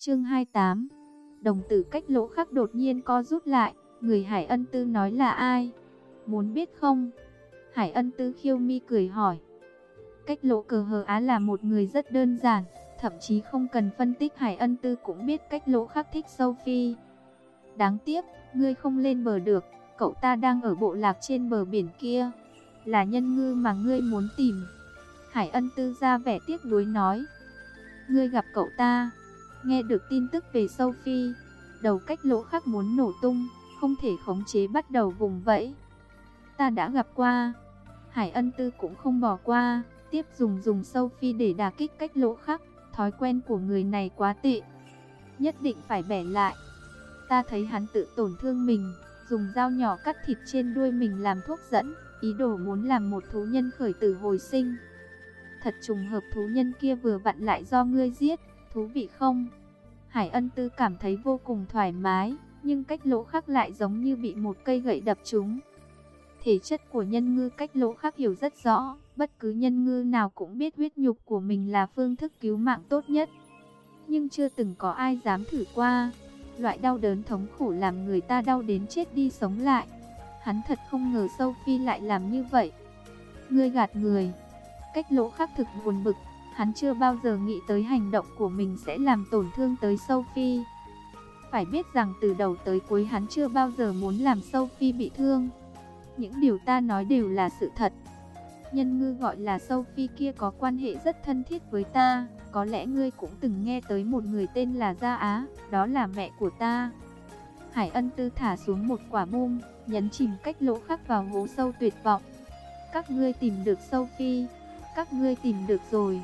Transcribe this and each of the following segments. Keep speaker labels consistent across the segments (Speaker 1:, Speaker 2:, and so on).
Speaker 1: Chương 28. Đồng tử Cách Lỗ Khắc đột nhiên co rút lại, người Hải Ân Tư nói là ai? Muốn biết không? Hải Ân Tư khiêu mi cười hỏi. Cách Lỗ Cờ Hờ Á là một người rất đơn giản, thậm chí không cần phân tích Hải Ân Tư cũng biết Cách Lỗ Khắc thích Sophie. Đáng tiếc, ngươi không lên bờ được, cậu ta đang ở bộ lạc trên bờ biển kia, là Nhân Ngư mà ngươi muốn tìm. Hải Ân Tư ra vẻ tiếc nuối nói. Ngươi gặp cậu ta? Nghe được tin tức về Sophie, đầu Cách Lỗ Khắc muốn nổ tung, không thể khống chế bắt đầu vùng vẫy. Ta đã gặp qua. Hải Ân Tư cũng không bỏ qua, tiếp dùng Sophie để đả kích Cách Lỗ Khắc. Thói quen của người này quá tệ, nhất định phải bẻ lại. Ta thấy hắn tự tổn thương mình, dùng dao nhỏ cắt thịt trên đuôi mình làm thuốc dẫn, ý đồ muốn làm một thú nhân khởi tử hồi sinh. Thật trùng hợp thú nhân kia vừa vặn lại do ngươi giết, thú vị không? Hải Ân Tư cảm thấy vô cùng thoải mái, nhưng Cách Lỗ Khắc lại giống như bị một cây gậy đập trúng. Thể chất của Nhân Ngư Cách Lỗ Khắc hiểu rất rõ, bất cứ nhân ngư nào cũng biết huyết nhục của mình là phương thức cứu mạng tốt nhất. Nhưng chưa từng có ai dám thử qua. Loại đau đớn thống khổ làm người ta đau đến chết đi sống lại. Hắn thật không ngờ Sophie lại làm như vậy. Ngươi gạt người. Cách Lỗ Khắc thực buồn bực. Hắn chưa bao giờ nghĩ tới hành động của mình sẽ làm tổn thương tới Sophie. Phải biết rằng từ đầu tới cuối hắn chưa bao giờ muốn làm Sophie bị thương. Những điều ta nói đều là sự thật. Nhân ngư gọi là Sophie kia có quan hệ rất thân thiết với ta. Có lẽ ngươi cũng từng nghe tới một người tên là Gia Á, đó là mẹ của ta. Hải Ân Tư thả xuống một quả bom, nhấn chìm Cách Lỗ Khắc vào hố sâu tuyệt vọng. Các ngươi tìm được Sophie, các ngươi tìm được rồi.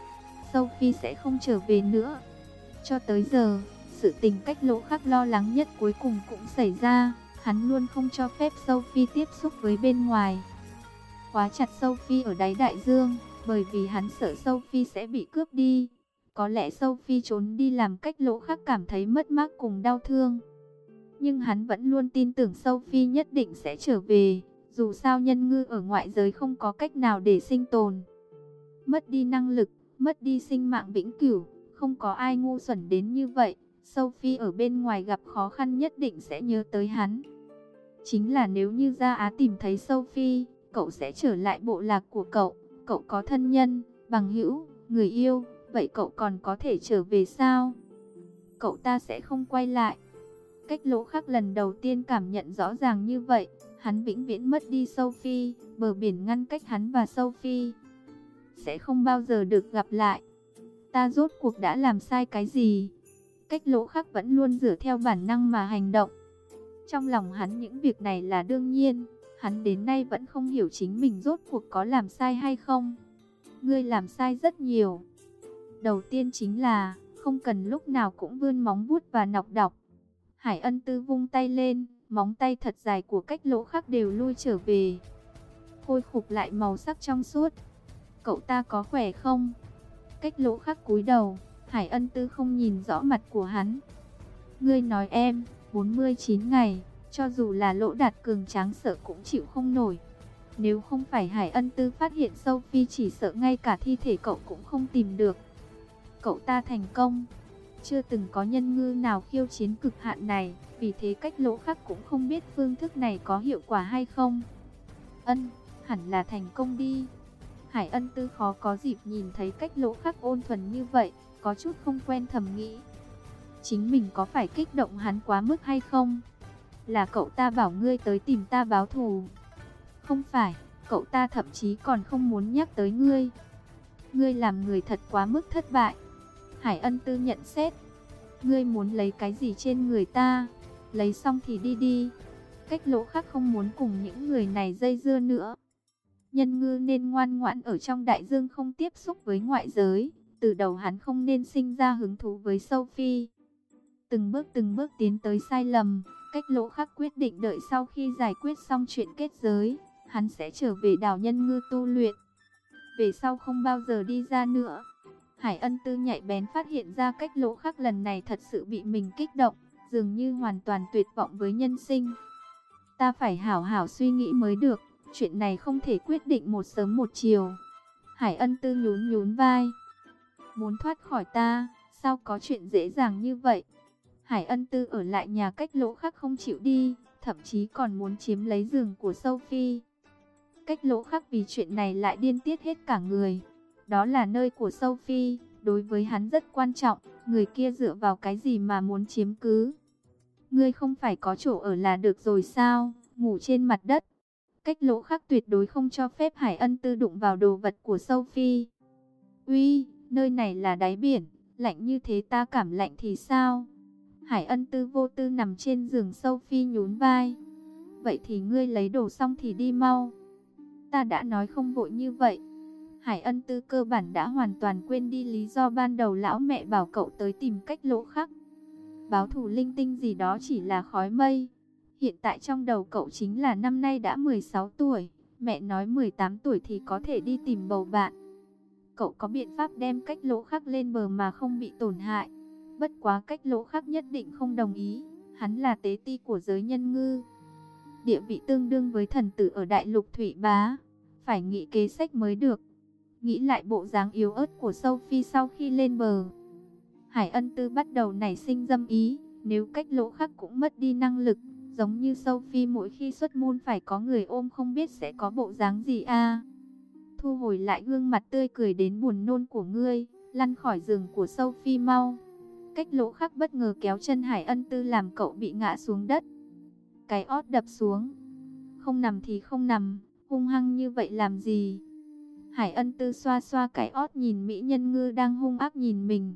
Speaker 1: Sophie sẽ không trở về nữa. Cho tới giờ, sự tình Cách Lỗ Khắc lo lắng nhất cuối cùng cũng xảy ra. Hắn luôn không cho phép Sophie tiếp xúc với bên ngoài, khóa chặt Sophie ở đáy đại dương, bởi vì hắn sợ Sophie sẽ bị cướp đi. Có lẽ Sophie trốn đi làm Cách Lỗ Khắc cảm thấy mất mát cùng đau thương. Nhưng hắn vẫn luôn tin tưởng Sophie nhất định sẽ trở về. Dù sao nhân ngư ở ngoại giới không có cách nào để sinh tồn. Mất đi năng lực, mất đi sinh mạng vĩnh cửu, không có ai ngu xuẩn đến như vậy. Sophie ở bên ngoài gặp khó khăn nhất định sẽ nhớ tới hắn. Chính là nếu như Gia Á tìm thấy Sophie, cậu sẽ trở lại bộ lạc của cậu. Cậu có thân nhân, bằng hữu, người yêu, vậy cậu còn có thể trở về sao? Cậu ta sẽ không quay lại. Cách Lỗ Khắc lần đầu tiên cảm nhận rõ ràng như vậy. Hắn vĩnh viễn mất đi Sophie, bờ biển ngăn cách hắn và Sophie sẽ không bao giờ được gặp lại. Ta rốt cuộc đã làm sai cái gì? Cách Lỗ Khắc vẫn luôn dựa theo bản năng mà hành động. Trong lòng hắn những việc này là đương nhiên. Hắn đến nay vẫn không hiểu chính mình rốt cuộc có làm sai hay không. Ngươi làm sai rất nhiều. Đầu tiên chính là không cần lúc nào cũng vươn móng vuốt và nọc đọc. Hải Ân Tư vung tay lên, móng tay thật dài của Cách Lỗ Khắc đều lui trở về, khôi phục lại màu sắc trong suốt. Cậu ta có khỏe không? Cách Lỗ Khắc cúi đầu. Hải Ân Tư không nhìn rõ mặt của hắn. Ngươi nói em, 49 ngày, cho dù là Lỗ Đạt cường tráng sợ cũng chịu không nổi. Nếu không phải Hải Ân Tư phát hiện Sophie, chỉ sợ ngay cả thi thể cậu cũng không tìm được. Cậu ta thành công. Chưa từng có nhân ngư nào khiêu chiến cực hạn này, vì thế Cách Lỗ Khắc cũng không biết phương thức này có hiệu quả hay không. Hẳn là thành công đi. Hải Ân Tư khó có dịp nhìn thấy Cách Lỗ Khắc ôn thuần như vậy, có chút không quen, thầm nghĩ. Chính mình có phải kích động hắn quá mức hay không? Là cậu ta bảo ngươi tới tìm ta báo thù. Không phải, cậu ta thậm chí còn không muốn nhắc tới ngươi. Ngươi làm người thật quá mức thất bại. Hải Ân Tư nhận xét. Ngươi muốn lấy cái gì trên người ta? Lấy xong thì đi đi. Cách Lỗ Khắc không muốn cùng những người này dây dưa nữa. Nhân ngư nên ngoan ngoãn ở trong đại dương, không tiếp xúc với ngoại giới. Từ đầu hắn không nên sinh ra hứng thú với Sophie. Từng bước tiến tới sai lầm. Cách Lỗ Khắc quyết định đợi sau khi giải quyết xong chuyện kết giới, hắn sẽ trở về đảo Nhân Ngư tu luyện. Về sau không bao giờ đi ra nữa. Hải Ân Tư nhạy bén phát hiện ra Cách Lỗ Khắc lần này thật sự bị mình kích động, dường như hoàn toàn tuyệt vọng với nhân sinh. Ta phải hảo hảo suy nghĩ mới được, chuyện này không thể quyết định một sớm một chiều. Hải Ân Tư nhún vai. Muốn thoát khỏi ta, Sao có chuyện dễ dàng như vậy? Hải Ân Tư ở lại nhà Cách Lỗ Khắc không chịu đi, thậm chí còn muốn chiếm lấy giường của Sophie. Cách Lỗ Khắc vì chuyện này lại điên tiết hết cả người. Đó là nơi của Sophie, đối với hắn rất quan trọng, người kia dựa vào cái gì mà muốn chiếm cứ? Ngươi không phải có chỗ ở là được rồi sao? Ngủ trên mặt đất. Cách Lỗ Khắc tuyệt đối không cho phép Hải Ân Tư đụng vào đồ vật của Sophie. Uy, nơi này là đáy biển, lạnh như thế ta cảm lạnh thì sao? Hải Ân Tư vô tư nằm trên giường, Sophie nhún vai. Vậy thì ngươi lấy đồ xong thì đi mau. Ta đã nói không vội như vậy. Hải Ân Tư cơ bản đã hoàn toàn quên đi lý do ban đầu lão mẹ bảo cậu tới tìm Cách Lỗ Khắc. Báo thù linh tinh gì đó chỉ là khói mây. Hiện tại trong đầu cậu chính là năm nay đã 16 tuổi, mẹ nói 18 tuổi thì có thể đi tìm bầu bạn. Cậu có biện pháp đem Cách Lỗ Khắc lên bờ mà không bị tổn hại. Bất quá Cách Lỗ Khắc nhất định không đồng ý, hắn là tế ti của giới nhân ngư. Địa vị tương đương với thần tử ở đại lục Thủy Bá, phải nghĩ kế sách mới được. Nghĩ lại bộ dáng yếu ớt của Sophie sau khi lên bờ, Hải Ân Tư bắt đầu nảy sinh dâm ý, nếu Cách Lỗ Khắc cũng mất đi năng lực, giống như Sophie mỗi khi xuất môn phải có người ôm không biết sẽ có bộ dáng gì a. Thu hồi lại gương mặt tươi cười đến buồn nôn của ngươi, lăn khỏi giường của Sophie mau. Cách Lỗ Khắc bất ngờ kéo chân Hải Ân Tư làm cậu bị ngã xuống đất. Cái ót đập xuống. Không nằm thì không nằm, hung hăng như vậy làm gì? Hải Ân Tư xoa xoa cái ót nhìn mỹ nhân ngư đang hung ác nhìn mình.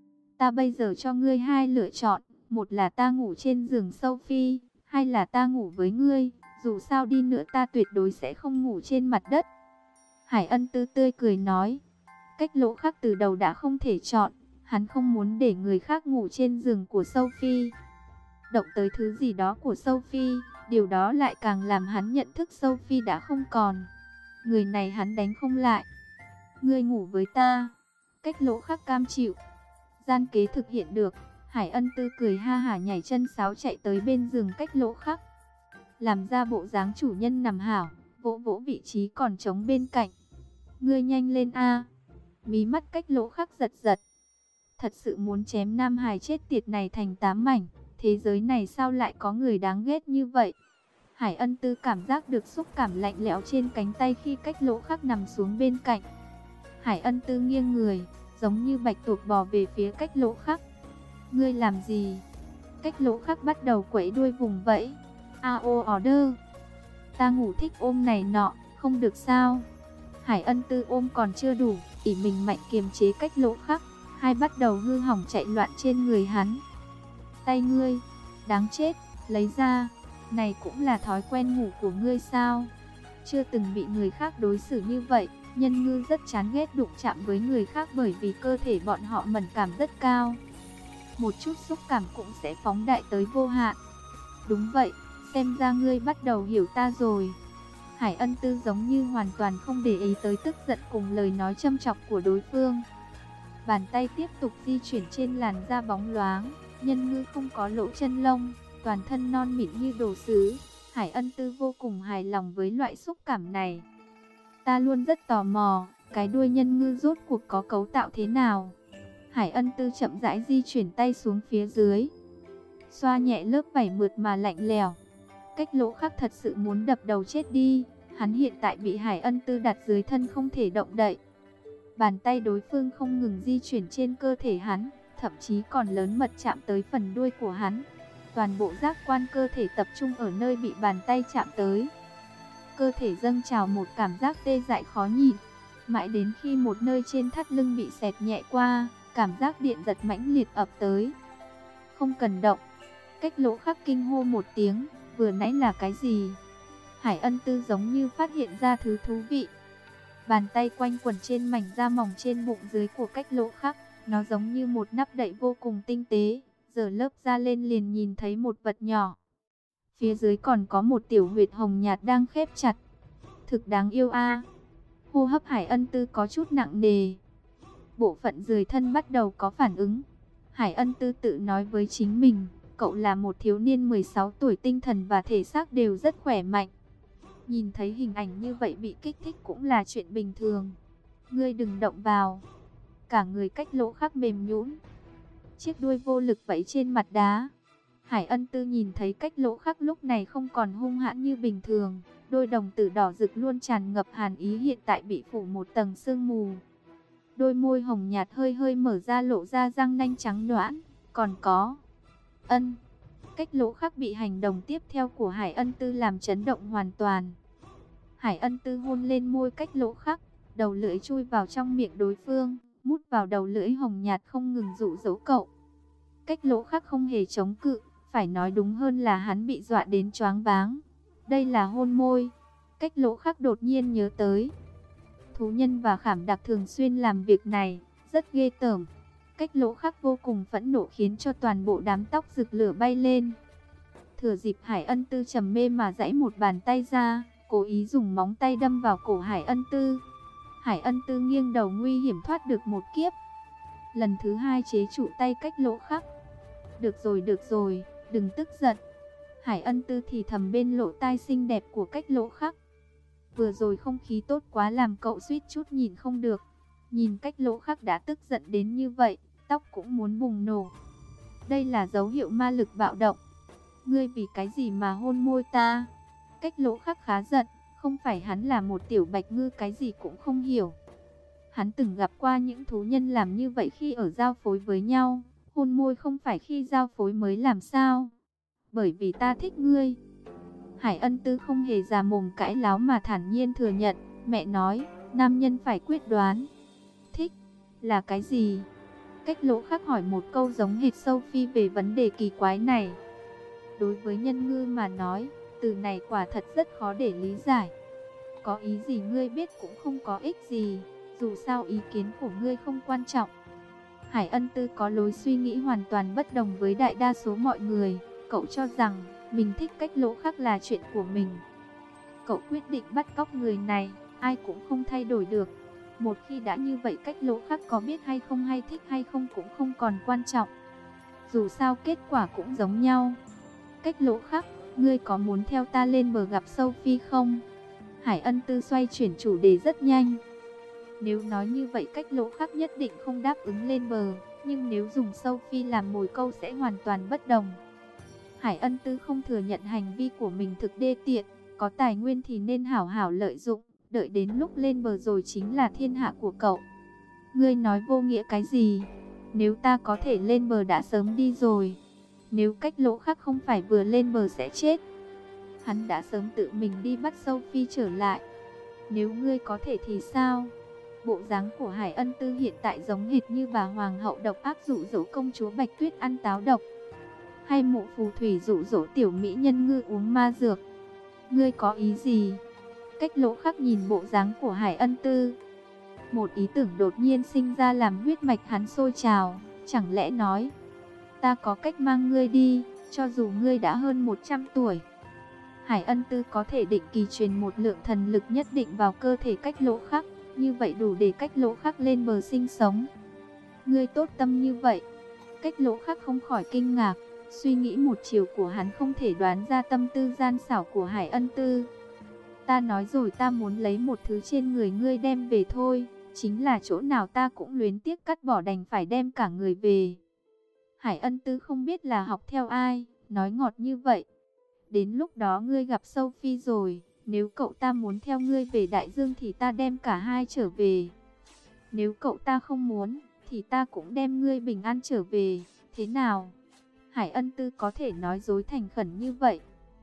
Speaker 1: Ta bây giờ cho ngươi hai lựa chọn, một là ta ngủ trên giường Sophie, hay là ta ngủ với ngươi, dù sao đi nữa ta tuyệt đối sẽ không ngủ trên mặt đất. Hải Ân Tư tươi cười nói. Cách Lỗ Khắc từ đầu đã không thể chọn, hắn không muốn để người khác ngủ trên giường của Sophie. Động tới thứ gì đó của Sophie, điều đó lại càng làm hắn nhận thức Sophie đã không còn. Người này hắn đánh không lại. Ngươi ngủ với ta. Cách Lỗ Khắc cam chịu. Gian kế thực hiện được. Hải Ân Tư cười ha hả nhảy chân sáo chạy tới bên giường Cách Lỗ Khắc. Làm ra bộ dáng chủ nhân nằm hảo, vỗ vỗ vị trí còn trống bên cạnh. Ngươi nhanh lên a. Mí mắt Cách Lỗ Khắc giật giật. Thật sự muốn chém nam hài chết tiệt này thành 8 mảnh. Thế giới này sao lại có người đáng ghét như vậy? Hải Ân Tư cảm giác được xúc cảm lạnh lẽo trên cánh tay khi Cách Lỗ Khắc nằm xuống bên cạnh. Hải Ân Tư nghiêng người, giống như bạch tuộc bò về phía Cách Lỗ Khắc. Ngươi làm gì? Cách Lỗ Khắc bắt đầu quẫy đuôi vùng vẫy. AO order. Ta ngủ thích ôm này nọ, không được sao? Hải Ân Tư ôm còn chưa đủ, ỷ mình mạnh kiềm chế Cách Lỗ Khắc, hai bắt đầu hư hỏng chạy loạn trên người hắn. Tay ngươi, đáng chết, lấy ra. Này cũng là thói quen ngủ của ngươi sao? Chưa từng bị người khác đối xử như vậy. Nhân ngư rất chán ghét đụng chạm với người khác bởi vì cơ thể bọn họ mẫn cảm rất cao. Một chút xúc cảm cũng sẽ phóng đại tới vô hạn. Đúng vậy, xem ra ngươi bắt đầu hiểu ta rồi. Hải Ân Tư giống như hoàn toàn không để ý tới tức giận cùng lời nói châm chọc của đối phương. Bàn tay tiếp tục di chuyển trên làn da bóng loáng. Nhân ngư không có lỗ chân lông, toàn thân non mịn như đồ sứ. Hải Ân Tư vô cùng hài lòng với loại xúc cảm này. Ta luôn rất tò mò, cái đuôi nhân ngư rốt cuộc có cấu tạo thế nào? Hải Ân Tư chậm rãi di chuyển tay xuống phía dưới, xoa nhẹ lớp vảy mượt mà lạnh lẽo. Cách Lỗ Khắc thật sự muốn đập đầu chết đi. Hắn hiện tại bị Hải Ân Tư đặt dưới thân không thể động đậy. Bàn tay đối phương không ngừng di chuyển trên cơ thể hắn, thậm chí còn lớn mật chạm tới phần đuôi của hắn. Toàn bộ giác quan cơ thể tập trung ở nơi bị bàn tay chạm tới. Cơ thể dâng trào một cảm giác tê dại khó nhịn. Mãi đến khi một nơi trên thắt lưng bị xẹt nhẹ qua, cảm giác điện giật mãnh liệt ập tới. Không cần động. Cách Lỗ Khắc kinh hô một tiếng, vừa nãy là cái gì? Hải Ân Tư giống như phát hiện ra thứ thú vị. Bàn tay quanh quẩn trên mảnh da mỏng trên bụng dưới của Cách Lỗ Khắc, nó giống như một nắp đậy vô cùng tinh tế, giờ lớp da lên liền nhìn thấy một vật nhỏ. Phía dưới còn có một tiểu huyệt hồng nhạt đang khép chặt. Thực đáng yêu a. Hô hấp Hải Ân Tư có chút nặng nề. Bộ phận dưới thân bắt đầu có phản ứng. Hải Ân Tư tự nói với chính mình, cậu là một thiếu niên 16 tuổi, tinh thần và thể xác đều rất khỏe mạnh. Nhìn thấy hình ảnh như vậy bị kích thích cũng là chuyện bình thường. Ngươi đừng động vào. Cả người Cách Lỗ Khắc mềm nhũn. chiếc đuôi vô lực vẫy trên mặt đá. Hải Ân Tư nhìn thấy Cách Lỗ Khắc lúc này không còn hung hãn như bình thường, đôi đồng tử đỏ rực luôn tràn ngập hàn ý hiện tại bị phủ một tầng sương mù. Đôi môi hồng nhạt hơi hơi mở ra lộ ra răng nanh trắng nõn, còn có Cách Lỗ Khắc bị hành động tiếp theo của Hải Ân Tư làm chấn động hoàn toàn. Hải Ân Tư hôn lên môi Cách Lỗ Khắc, đầu lưỡi chui vào trong miệng đối phương, mút vào đầu lưỡi hồng nhạt không ngừng dụ dỗ cậu. Cách Lỗ Khắc không hề chống cự, phải nói đúng hơn là hắn bị dọa đến choáng váng. Đây là hôn môi. Cách Lỗ Khắc đột nhiên nhớ tới, thú nhân và khảm đặc thường xuyên làm việc này, rất ghê tởm. Cách Lỗ Khắc vô cùng phẫn nộ khiến cho toàn bộ đám tóc rực lửa bay lên. Thừa dịp Hải Ân Tư trầm mê mà giãy một bàn tay ra, cố ý dùng móng tay đâm vào cổ Hải Ân Tư. Hải Ân Tư nghiêng đầu nguy hiểm thoát được một kiếp. Lần thứ hai chế trụ tay Cách Lỗ Khắc. Được rồi, đừng tức giận. Hải Ân Tư thì thầm bên lỗ tai xinh đẹp của Cách Lỗ Khắc. Vừa rồi không khí tốt quá làm cậu suýt chút nhìn không được. Nhìn Cách Lỗ Khắc đã tức giận đến như vậy, tóc cũng muốn bùng nổ. Đây là dấu hiệu ma lực bạo động. Ngươi vì cái gì mà hôn môi ta? Cách Lỗ Khắc khá giận, không phải hắn là một tiểu bạch ngư cái gì cũng không hiểu. Hắn từng gặp qua những thú nhân làm như vậy khi ở giao phối với nhau. Hôn môi không phải khi giao phối mới làm sao? Bởi vì ta thích ngươi. Hải Ân Tư không hề già mồm cãi láo mà thản nhiên thừa nhận. Mẹ nói, nam nhân phải quyết đoán. Thích là cái gì? Cách Lỗ Khắc hỏi một câu giống hệt Sophie về vấn đề kỳ quái này. Đối với nhân ngư mà nói, từ này quả thật rất khó để lý giải. Có ý gì ngươi biết cũng không có ích gì, dù sao ý kiến của ngươi không quan trọng. Hải Ân Tư có lối suy nghĩ hoàn toàn bất đồng với đại đa số mọi người. Cậu cho rằng mình thích Cách Lỗ Khắc là chuyện của mình. Cậu quyết định bắt cóc người này, ai cũng không thay đổi được. Một khi đã như vậy, Cách Lỗ Khắc có biết hay không hay thích hay không cũng không còn quan trọng. Dù sao kết quả cũng giống nhau. Cách Lỗ Khắc, ngươi có muốn theo ta lên bờ gặp Sophie không? Hải Ân Tư xoay chuyển chủ đề rất nhanh. Nếu nói như vậy Cách Lỗ Khắc nhất định không đáp ứng lên bờ, nhưng nếu dùng Sophie làm mồi câu sẽ hoàn toàn bất đồng. Hải Ân Tư không thừa nhận hành vi của mình thực đê tiện, có tài nguyên thì nên hảo hảo lợi dụng, đợi đến lúc lên bờ rồi chính là thiên hạ của cậu. Ngươi nói vô nghĩa cái gì? Nếu ta có thể lên bờ đã sớm đi rồi. Nếu Cách Lỗ Khắc không phải vừa lên bờ sẽ chết, hắn đã sớm tự mình đi bắt Sophie trở lại. Nếu ngươi có thể thì sao? Bộ dáng của Hải Ân Tư hiện tại giống hệt như bà hoàng hậu độc ác dụ dỗ công chúa Bạch Tuyết ăn táo độc, hay mụ phù thủy dụ dỗ tiểu mỹ nhân ngư uống ma dược. Ngươi có ý gì? Cách Lỗ Khắc nhìn bộ dáng của Hải Ân Tư, một ý tưởng đột nhiên sinh ra làm huyết mạch hắn sôi trào. Chẳng lẽ nói, ta có cách mang ngươi đi, cho dù ngươi đã hơn 100 tuổi. Hải Ân Tư có thể định kỳ truyền một lượng thần lực nhất định vào cơ thể Cách Lỗ Khắc, như vậy đủ để Cách Lỗ Khắc lên bờ sinh sống. Ngươi tốt tâm như vậy. Cách Lỗ Khắc không khỏi kinh ngạc, suy nghĩ một chiều của hắn không thể đoán ra tâm tư gian xảo của Hải Ân Tư. Ta nói rồi, ta muốn lấy một thứ trên người ngươi đem về thôi, chính là chỗ nào ta cũng luyến tiếc cắt bỏ đành phải đem cả người về. Hải Ân Tư không biết là học theo ai, nói ngọt như vậy. Đến lúc đó ngươi gặp Sophie rồi, nếu cậu ta muốn theo ngươi về Đại Dương thì ta đem cả hai trở về. Nếu cậu ta không muốn, thì ta cũng đem ngươi bình an trở về, thế nào? Hải Ân Tư có thể nói dối thành khẩn như vậy,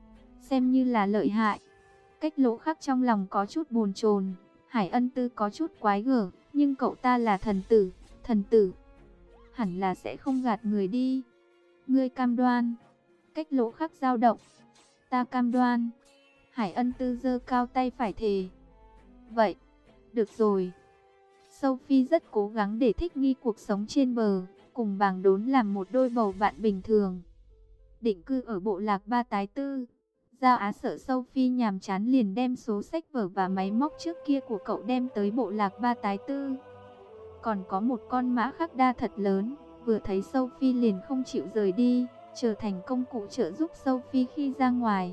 Speaker 1: xem như là lợi hại. Cách Lỗ Khắc trong lòng có chút bồn chồn. Hải Ân Tư có chút quái gở, nhưng cậu ta là thần tử, hẳn là sẽ không gạt người đi. Ngươi cam đoan? Cách Lỗ Khắc dao động. Ta cam đoan. Hải Ân Tư giơ cao tay phải thề. Vậy, được rồi. Sophie rất cố gắng để thích nghi cuộc sống trên bờ, cùng Bàng Đốn làm một đôi bầu bạn bình thường. Định cư ở bộ lạc Ba Tái Tư. Giao Á sợ Sophie nhàm chán liền đem số sách vở và máy móc trước kia của cậu đem tới bộ lạc Ba Tái Tư. Còn có một con mã khắc đa thật lớn, vừa thấy Sophie liền không chịu rời đi, trở thành công cụ trợ giúp Sophie khi ra ngoài.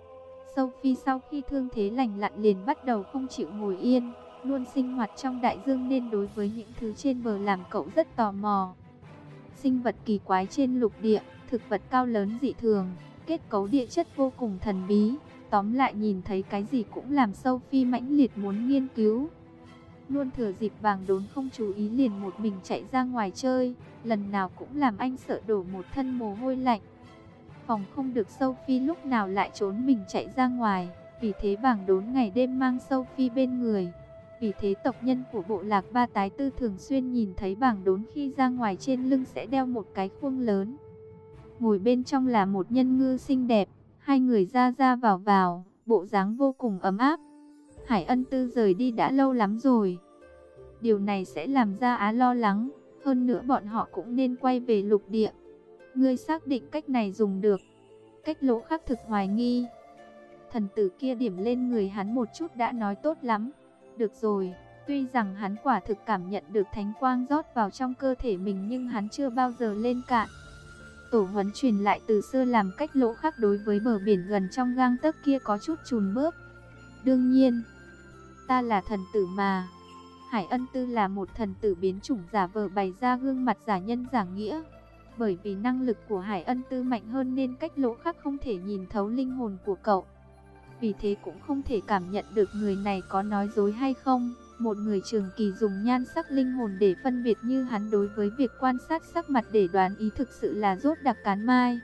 Speaker 1: Sophie sau khi thương thế lành lặn liền bắt đầu không chịu ngồi yên, luôn sinh hoạt trong đại dương nên đối với những thứ trên bờ làm cậu rất tò mò. sinh vật kỳ quái trên lục địa, thực vật cao lớn dị thường, kết cấu địa chất vô cùng thần bí. Tóm lại nhìn thấy cái gì cũng làm Sophie mãnh liệt muốn nghiên cứu. Luôn thừa dịp Bàng Đốn không chú ý liền một mình chạy ra ngoài chơi, lần nào cũng làm anh sợ đổ một thân mồ hôi lạnh. Phòng không được Sophie lúc nào lại trốn mình chạy ra ngoài, vì thế Bàng Đốn ngày đêm mang Sophie bên người. Vì thế tộc nhân của bộ lạc Ba Tái Tư thường xuyên nhìn thấy Bàng Đốn khi ra ngoài trên lưng sẽ đeo một cái khuôn lớn. Ngồi bên trong là một nhân ngư xinh đẹp, hai người ra ra vào, bộ dáng vô cùng ấm áp. Hải Ân Tư rời đi đã lâu lắm rồi. Điều này sẽ làm Gia Á lo lắng, hơn nữa bọn họ cũng nên quay về lục địa. Ngươi xác định cách này dùng được? Cách Lỗ Khắc thực hoài nghi. Thần tử kia điểm lên người hắn một chút đã nói tốt lắm. Được rồi, tuy rằng hắn quả thực cảm nhận được thánh quang rót vào trong cơ thể mình nhưng hắn chưa bao giờ lên cạn. Tổ huấn truyền lại từ xưa làm cách Lỗ Khắc đối với bờ biển gần trong gang tấc kia có chút chùn bước. Đương nhiên, ta là thần tử mà. Hải Ân Tư là một thần tử biến chủng giả vờ bày ra gương mặt giả nhân giả nghĩa. Bởi vì năng lực của Hải Ân Tư mạnh hơn nên cách Lỗ Khắc không thể nhìn thấu linh hồn của cậu. Vì thế cũng không thể cảm nhận được người này có nói dối hay không. Một người trường kỳ dùng nhan sắc linh hồn để phân biệt như hắn đối với việc quan sát sắc mặt để đoán ý thực sự là rốt đặc cán mai.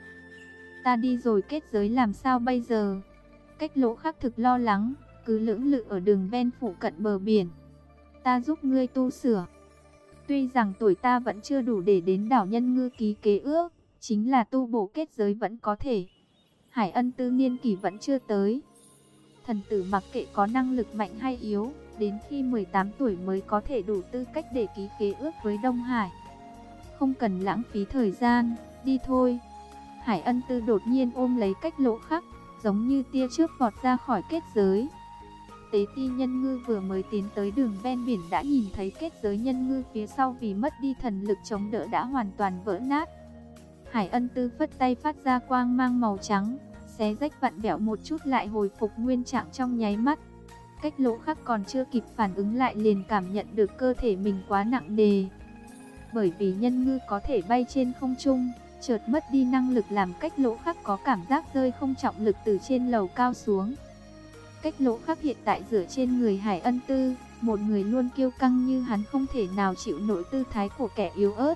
Speaker 1: Ta đi rồi kết giới làm sao bây giờ? Cách Lỗ Khắc thực lo lắng, cứ lưỡng lự ở đường ven phụ cận bờ biển. Ta giúp ngươi tu sửa. Tuy rằng tuổi ta vẫn chưa đủ để đến đảo Nhân Ngư ký kế ước, chính là tu bổ kết giới vẫn có thể. Hải Ân Tư niên kỷ vẫn chưa tới. Thần tử mặc kệ có năng lực mạnh hay yếu, đến khi 18 tuổi mới có thể đủ tư cách để ký khế ước với Đông Hải. Không cần lãng phí thời gian, đi thôi. Hải Ân Tư đột nhiên ôm lấy cách Lỗ Khắc, giống như tia chớp vọt ra khỏi kết giới. Tế ti nhân ngư vừa mới tiến tới đường ven biển đã nhìn thấy kết giới nhân ngư phía sau vì mất đi thần lực chống đỡ đã hoàn toàn vỡ nát. Hải Ân Tư phất tay phát ra quang mang màu trắng, xé rách vặn vẹo một chút lại hồi phục nguyên trạng trong nháy mắt. Cách Lỗ Khắc còn chưa kịp phản ứng lại liền cảm nhận được cơ thể mình quá nặng nề. Bởi vì nhân ngư có thể bay trên không trung, chợt mất đi năng lực làm cách Lỗ Khắc có cảm giác rơi không trọng lực từ trên lầu cao xuống. Cách Lỗ Khắc hiện tại dựa trên người Hải Ân Tư, một người luôn kiêu căng như hắn không thể nào chịu nổi tư thái của kẻ yếu ớt.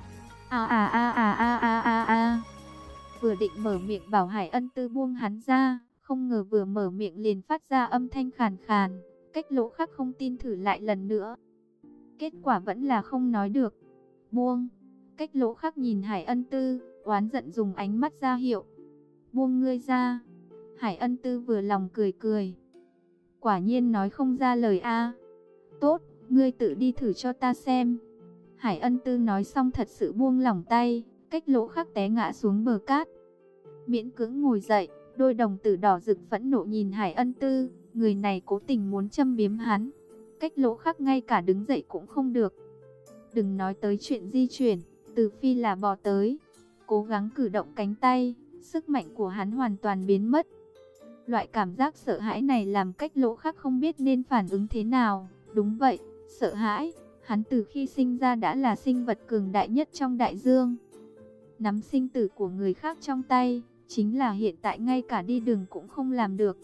Speaker 1: Vừa định mở miệng bảo Hải Ân Tư buông hắn ra, không ngờ vừa mở miệng liền phát ra âm thanh khàn khàn. Cách Lỗ Khắc không tin thử lại lần nữa. Kết quả vẫn là không nói được. Buông. Cách Lỗ Khắc nhìn Hải Ân Tư, oán giận dùng ánh mắt ra hiệu. Buông ngươi ra. Hải Ân Tư vừa lòng cười cười. Quả nhiên nói không ra lời a. Tốt, ngươi tự đi thử cho ta xem. Hải Ân Tư nói xong thật sự buông lỏng tay. Cách Lỗ Khắc té ngã xuống bờ cát. Miễn cưỡng ngồi dậy, đôi đồng tử đỏ rực phẫn nộ nhìn Hải Ân Tư. Người này cố tình muốn châm biếm hắn. Cách Lỗ Khắc ngay cả đứng dậy cũng không được. Đừng nói tới chuyện di chuyển, Từ Phi là bò tới. Cố gắng cử động cánh tay, sức mạnh của hắn hoàn toàn biến mất. Loại cảm giác sợ hãi này làm Cách Lỗ Khắc không biết nên phản ứng thế nào. Đúng vậy, sợ hãi. Hắn từ khi sinh ra đã là sinh vật cường đại nhất trong đại dương. Nắm sinh tử của người khác trong tay, chính là hiện tại ngay cả đi đường cũng không làm được.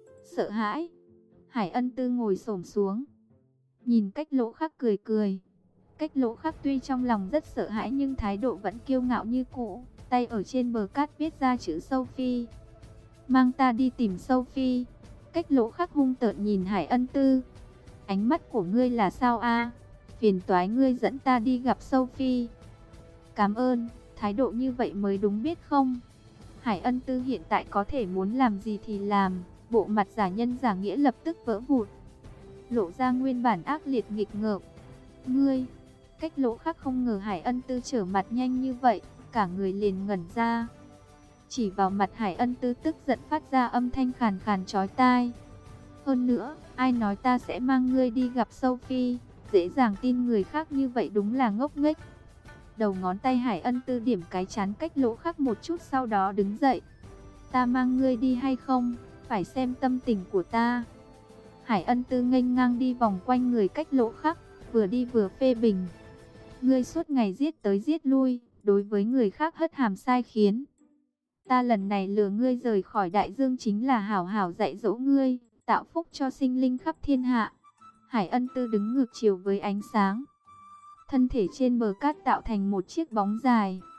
Speaker 1: Sợ hãi. Hải Ân Tư ngồi xổm xuống, nhìn Cách Lỗ Khắc cười cười. Cách Lỗ Khắc tuy trong lòng rất sợ hãi nhưng thái độ vẫn kiêu ngạo như cũ, tay ở trên bờ cát viết ra chữ Sophie. Mang ta đi tìm Sophie. Cách Lỗ Khắc hung tợn nhìn Hải Ân Tư. Ánh mắt của ngươi là sao a? Phiền toái ngươi dẫn ta đi gặp Sophie. Cảm ơn, thái độ như vậy mới đúng biết không? Hải Ân Tư hiện tại có thể muốn làm gì thì làm, bộ mặt giả nhân giả nghĩa lập tức vỡ vụn, lộ ra nguyên bản ác liệt nghịch ngợm. Ngươi, Cách Lỗ Khắc không ngờ Hải Ân Tư trở mặt nhanh như vậy, cả người liền ngẩn ra. Chỉ vào mặt Hải Ân Tư tức giận phát ra âm thanh khàn khàn chói tai. Hơn nữa, ai nói ta sẽ mang ngươi đi gặp Sophie, dễ dàng tin người khác như vậy đúng là ngốc nghếch. Đầu ngón tay Hải Ân Tư điểm cái trán Cách Lỗ Khắc một chút sau đó đứng dậy. Ta mang ngươi đi hay không, phải xem tâm tình của ta. Hải Ân Tư nghênh ngang đi vòng quanh người Cách Lỗ Khắc, vừa đi vừa phê bình. Ngươi suốt ngày giết tới giết lui, đối với người khác hất hàm sai khiến. Ta lần này lừa ngươi rời khỏi đại dương chính là hảo hảo dạy dỗ ngươi, tạo phúc cho sinh linh khắp thiên hạ. Hải Ân Tư đứng ngược chiều với ánh sáng. Thân thể trên bờ cát tạo thành một chiếc bóng dài,